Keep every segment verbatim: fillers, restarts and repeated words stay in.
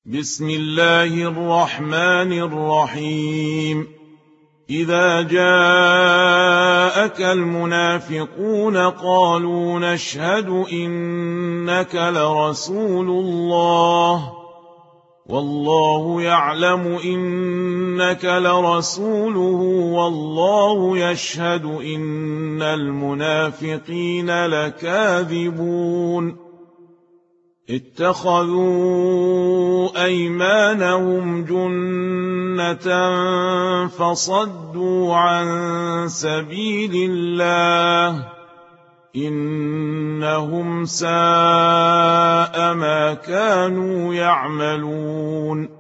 بسم الله الرحمن الرحيم إذا جاءك المنافقون قالوا نشهد إنك لرسول الله والله يعلم إنك لرسوله والله يشهد إن المنافقين لكاذبون اتخذوا أيمانهم جنة فصدوا عن سبيل الله إنهم ساء ما كانوا يعملون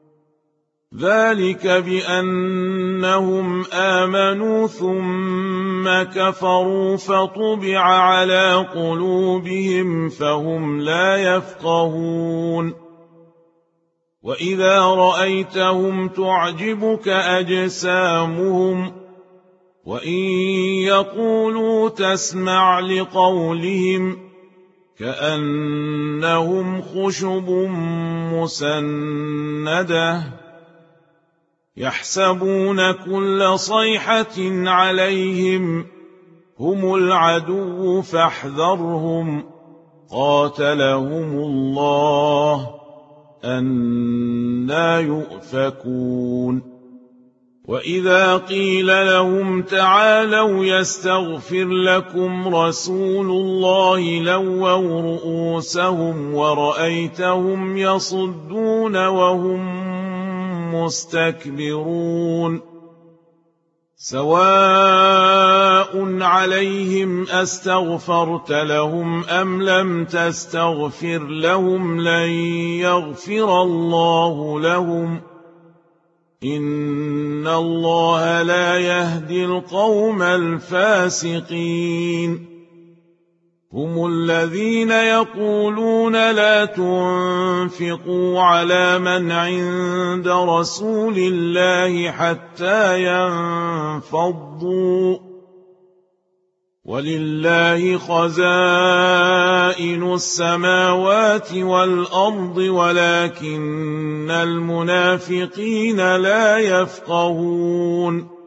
ذلك بأنهم آمنوا ثم كفروا فطبع على قلوبهم فهم لا يفقهون وإذا رأيتهم تعجبك أجسامهم وإن يقولوا تسمع لقولهم كأنهم خشب مسندة يحسبون كل صيحة عليهم هم العدو فاحذرهم قاتلهم الله أنى يؤفكون وإذا قيل لهم تعالوا يستغفر لكم رسول الله لووا رؤوسهم ورأيتهم يصدون وهم مستكبرون سواء عليهم أستغفرت لهم أم لم تستغفر لهم لن يغفر الله لهم إن الله لا يهدي القوم الفاسقين هم الذين يقولون لا تنفقوا على من عند رسول الله حتى ينفضوا ولله خزائن السماوات والأرض ولكن المنافقين لا يفقهون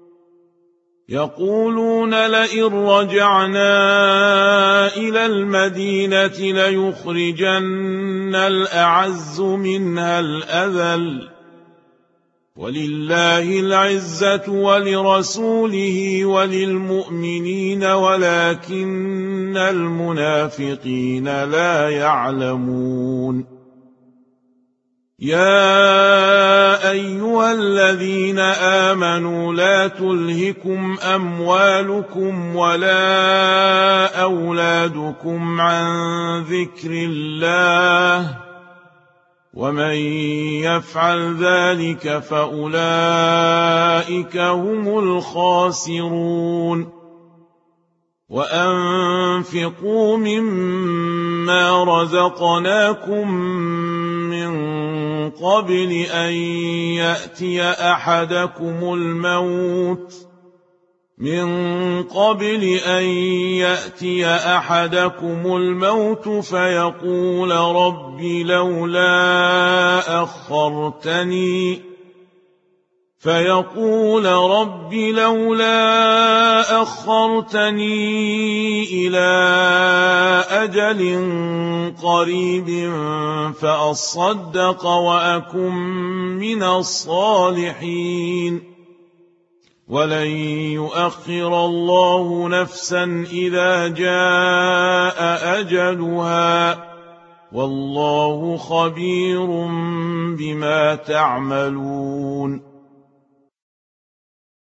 يقولون لئن رجعنا إلى المدينة ليخرجن الأعز منها الأذل ولله العزة ولرسوله وللمؤمنين ولكن المنافقين لا يعلمون يا أيها الذين آمنوا لا تلهكم أموالكم ولا أولادكم عن ذكر الله ومن يفعل ذلك فأولئك هم الخاسرون وأنفقوا مما رزقناكم من قبل أن يأتي أحدكم الموت من قبل أن يأتي أحدكم الموت فيقول رب لولا أخرتني فيقول رب لولا أخرتني إلى أجل قريب فأصدق وأكن من الصالحين ولن يؤخر الله نفسا إذا جاء أجلها والله خبير بما تعملون